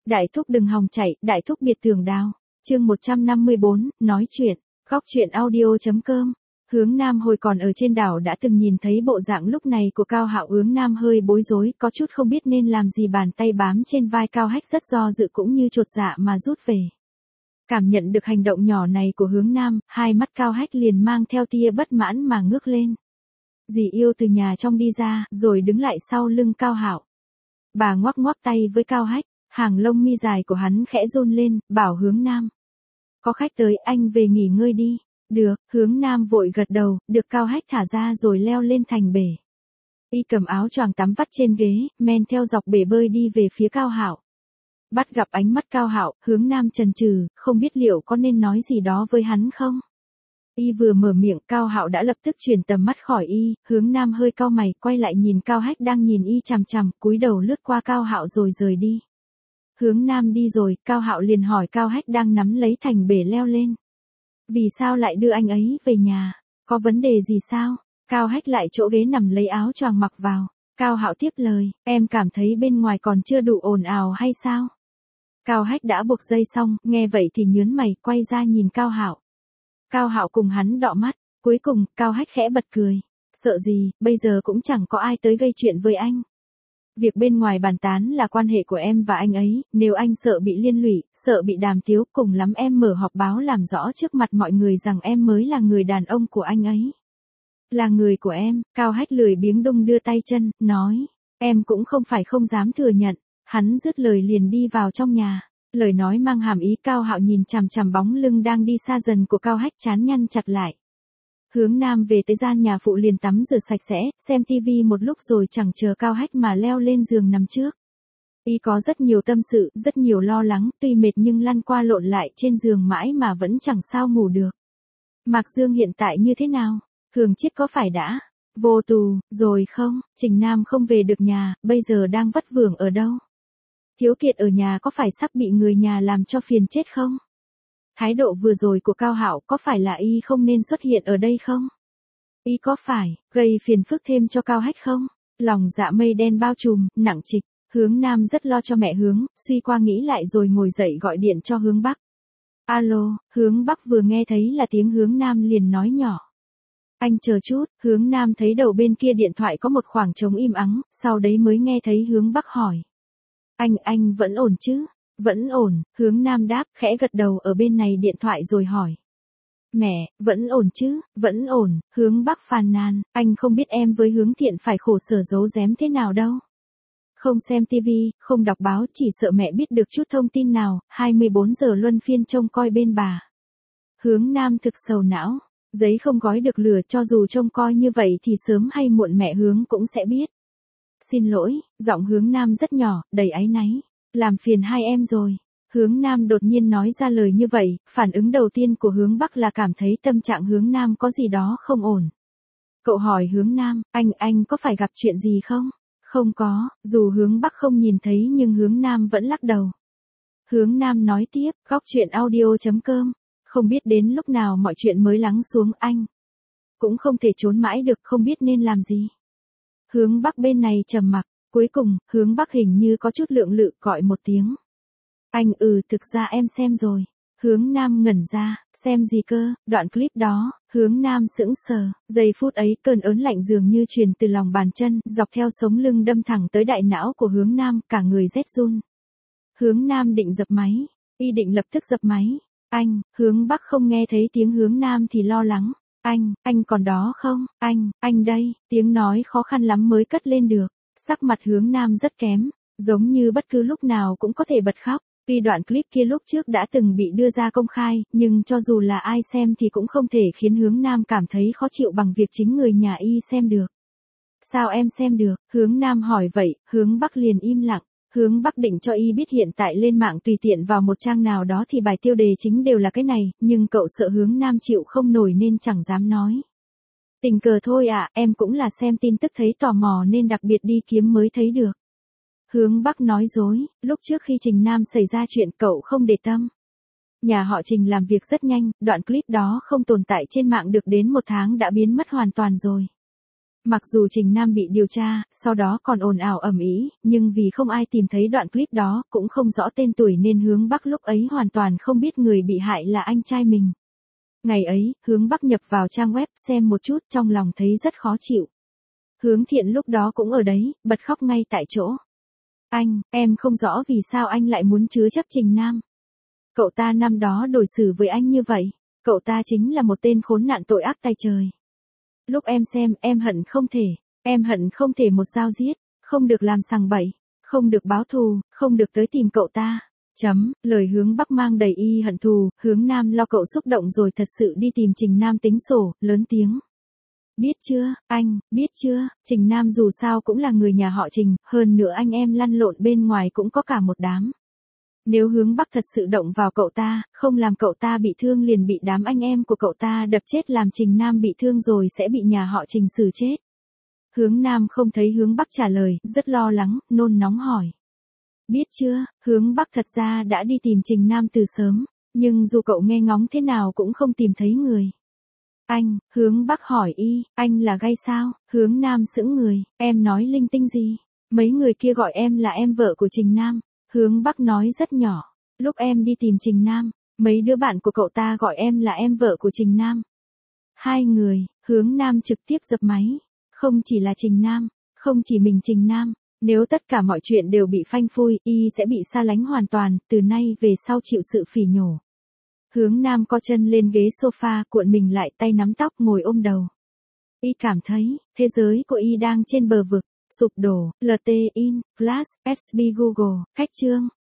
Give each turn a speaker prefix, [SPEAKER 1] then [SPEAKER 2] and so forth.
[SPEAKER 1] Đại thúc đừng hòng chạy, đại thúc biệt tường đào. Chương 154, nói chuyện. Góc chuyện audio.com. Hướng Nam hồi còn ở trên đảo đã từng nhìn thấy bộ dạng lúc này của Cao Hạo. Hướng Nam hơi bối rối, có chút không biết nên làm gì, bàn tay bám trên vai Cao Hách rất do dự cũng như chột dạ mà rút về. Cảm nhận được hành động nhỏ này của Hướng Nam, hai mắt Cao Hách liền mang theo tia bất mãn mà ngước lên. Dì yêu từ nhà trong đi ra, rồi đứng lại sau lưng Cao Hạo. Bà ngoắc ngoắc tay với Cao Hách, hàng lông mi dài của hắn khẽ run lên, bảo Hướng Nam. Có khách tới, anh về nghỉ ngơi đi. Được, Hướng Nam vội gật đầu, được Cao Hách thả ra rồi leo lên thành bể. Y cầm áo choàng tắm vắt trên ghế, men theo dọc bể bơi đi về phía Cao Hạo. Bắt gặp ánh mắt Cao Hạo, Hướng Nam chần chừ, không biết liệu có nên nói gì đó với hắn không. Y vừa mở miệng, Cao Hạo đã lập tức chuyển tầm mắt khỏi y. Hướng Nam hơi cau mày, quay lại nhìn Cao Hách đang nhìn y chằm chằm, cúi đầu lướt qua Cao Hạo rồi rời đi. Hướng Nam đi rồi, Cao Hạo liền hỏi Cao Hách đang nắm lấy thành bể leo lên. Vì sao lại đưa anh ấy về nhà? Có vấn đề gì sao? Cao Hách lại chỗ ghế nằm lấy áo choàng mặc vào. Cao Hạo tiếp lời, em cảm thấy bên ngoài còn chưa đủ ồn ào hay sao? Cao Hách đã buộc dây xong, nghe vậy thì nhớn mày, quay ra nhìn Cao Hạo. Cao Hạo cùng hắn đọ mắt, cuối cùng, Cao Hách khẽ bật cười. Sợ gì, bây giờ cũng chẳng có ai tới gây chuyện với anh. Việc bên ngoài bàn tán là quan hệ của em và anh ấy, nếu anh sợ bị liên lụy, sợ bị đàm tiếu, cùng lắm em mở họp báo làm rõ trước mặt mọi người rằng em mới là người đàn ông của anh ấy. Là người của em, Cao Hách lười biếng đung đưa tay chân, nói. Em cũng không phải không dám thừa nhận. Hắn dứt lời liền đi vào trong nhà. Lời nói mang hàm ý. Cao Hạo nhìn chằm chằm bóng lưng đang đi xa dần của Cao Hách, trán nhăn chặt lại. Hướng Nam về tới gian nhà phụ liền tắm rửa sạch sẽ, xem tivi một lúc rồi chẳng chờ Cao Hách mà leo lên giường nằm trước. Y có rất nhiều tâm sự, rất nhiều lo lắng, tuy mệt nhưng lăn qua lộn lại trên giường mãi mà vẫn chẳng sao ngủ được. Mạc Dương hiện tại như thế nào? Thường Chiết có phải đã vô tù rồi không? Trình Nam không về được nhà, bây giờ đang vất vưởng ở đâu? Thiếu Kiệt ở nhà có phải sắp bị người nhà làm cho phiền chết không? Thái độ vừa rồi của Cao Hạo có phải là y không nên xuất hiện ở đây không? Y có phải gây phiền phức thêm cho Cao Hách không? Lòng dạ mây đen bao trùm, nặng trịch. Hướng Nam rất lo cho mẹ Hướng, suy qua nghĩ lại rồi ngồi dậy gọi điện cho Hướng Bắc. Alo, Hướng Bắc vừa nghe thấy là tiếng Hướng Nam liền nói nhỏ. Anh chờ chút. Hướng Nam thấy đầu bên kia điện thoại có một khoảng trống im ắng, sau đấy mới nghe thấy Hướng Bắc hỏi. Anh vẫn ổn chứ? Vẫn ổn, Hướng Nam đáp, khẽ gật đầu ở bên này điện thoại rồi hỏi. Mẹ, vẫn ổn chứ? Vẫn ổn, Hướng Bắc phàn nàn, anh không biết em với Hướng Thiện phải khổ sở giấu giếm thế nào đâu. Không xem tivi, không đọc báo, chỉ sợ mẹ biết được chút thông tin nào, 24 giờ luân phiên trông coi bên bà. Hướng Nam thực sầu não, giấy không gói được lửa, cho dù trông coi như vậy thì sớm hay muộn mẹ Hướng cũng sẽ biết. Xin lỗi, giọng Hướng Nam rất nhỏ, đầy áy náy. Làm phiền hai em rồi. Hướng Nam đột nhiên nói ra lời như vậy, phản ứng đầu tiên của Hướng Bắc là cảm thấy tâm trạng Hướng Nam có gì đó không ổn. Cậu hỏi Hướng Nam, anh có phải gặp chuyện gì không? Không có, dù Hướng Bắc không nhìn thấy nhưng Hướng Nam vẫn lắc đầu. Hướng Nam nói tiếp, góc chuyện audio.com. Không biết đến lúc nào mọi chuyện mới lắng xuống, anh cũng không thể trốn mãi được, không biết nên làm gì. Hướng Bắc bên này trầm mặc, cuối cùng, Hướng Bắc hình như có chút lượng lự gọi một tiếng. Anh thực ra em xem rồi. Hướng Nam ngẩn ra, xem gì cơ? Đoạn clip đó, Hướng Nam sững sờ, giây phút ấy cơn ớn lạnh dường như truyền từ lòng bàn chân, dọc theo sống lưng đâm thẳng tới đại não của Hướng Nam, cả người rét run. Hướng Nam định dập máy, y định lập tức dập máy. Hướng Bắc không nghe thấy tiếng Hướng Nam thì lo lắng. Anh còn đó không? Anh đây, tiếng nói khó khăn lắm mới cất lên được. Sắc mặt Hướng Nam rất kém, giống như bất cứ lúc nào cũng có thể bật khóc. Tuy đoạn clip kia lúc trước đã từng bị đưa ra công khai, nhưng cho dù là ai xem thì cũng không thể khiến Hướng Nam cảm thấy khó chịu bằng việc chính người nhà y xem được. Sao em xem được? Hướng Nam hỏi vậy, Hướng Bắc liền im lặng. Hướng Bắc định cho y biết hiện tại lên mạng tùy tiện vào một trang nào đó thì bài tiêu đề chính đều là cái này, nhưng cậu sợ Hướng Nam chịu không nổi nên chẳng dám nói. Tình cờ thôi ạ, em cũng là xem tin tức thấy tò mò nên đặc biệt đi kiếm mới thấy được. Hướng Bắc nói dối, lúc trước khi Trình Nam xảy ra chuyện cậu không để tâm. Nhà họ Trình làm việc rất nhanh, đoạn clip đó không tồn tại trên mạng được đến 1 tháng đã biến mất hoàn toàn rồi. Mặc dù Trình Nam bị điều tra, sau đó còn ồn ào ầm ĩ, nhưng vì không ai tìm thấy đoạn clip đó, cũng không rõ tên tuổi nên Hướng Bắc lúc ấy hoàn toàn không biết người bị hại là anh trai mình. Ngày ấy, Hướng Bắc nhập vào trang web xem một chút, trong lòng thấy rất khó chịu. Hướng Thiện lúc đó cũng ở đấy, bật khóc ngay tại chỗ. Anh, em không rõ vì sao anh lại muốn chứa chấp Trình Nam. Cậu ta năm đó đối xử với anh như vậy, cậu ta chính là một tên khốn nạn tội ác tay trời. Lúc em xem, em hận không thể một dao giết, không được làm sằng bậy, không được báo thù, không được tới tìm cậu ta. Lời Hướng Bắc mang đầy y hận thù, Hướng Nam lo cậu xúc động rồi thật sự đi tìm Trình Nam tính sổ, lớn tiếng. Biết chưa, anh, biết chưa, Trình Nam dù sao cũng là người nhà họ Trình, hơn nữa anh em lăn lộn bên ngoài cũng có cả một đám. Nếu Hướng Bắc thật sự động vào cậu ta, không làm cậu ta bị thương liền bị đám anh em của cậu ta đập chết, làm Trình Nam bị thương rồi sẽ bị nhà họ Trình xử chết. Hướng Nam không thấy Hướng Bắc trả lời, rất lo lắng, nôn nóng hỏi. Biết chưa, Hướng Bắc thật ra đã đi tìm Trình Nam từ sớm, nhưng dù cậu nghe ngóng thế nào cũng không tìm thấy người. Anh, Hướng Bắc hỏi anh là gay sao? Hướng Nam sững người, em nói linh tinh gì? Mấy người kia gọi em là em vợ của Trình Nam. Hướng Bắc nói rất nhỏ, lúc em đi tìm Trình Nam, mấy đứa bạn của cậu ta gọi em là em vợ của Trình Nam. Hai người, Hướng Nam trực tiếp dập máy. Không chỉ là Trình Nam, không chỉ mình Trình Nam, nếu tất cả mọi chuyện đều bị phanh phui, sẽ bị xa lánh hoàn toàn, từ nay về sau chịu sự phỉ nhổ. Hướng Nam co chân lên ghế sofa, cuộn mình lại, tay nắm tóc, ngồi ôm đầu. Cảm thấy, thế giới của đang trên bờ vực, sụp đổ, LT in, Flash, SB Google, cách chương.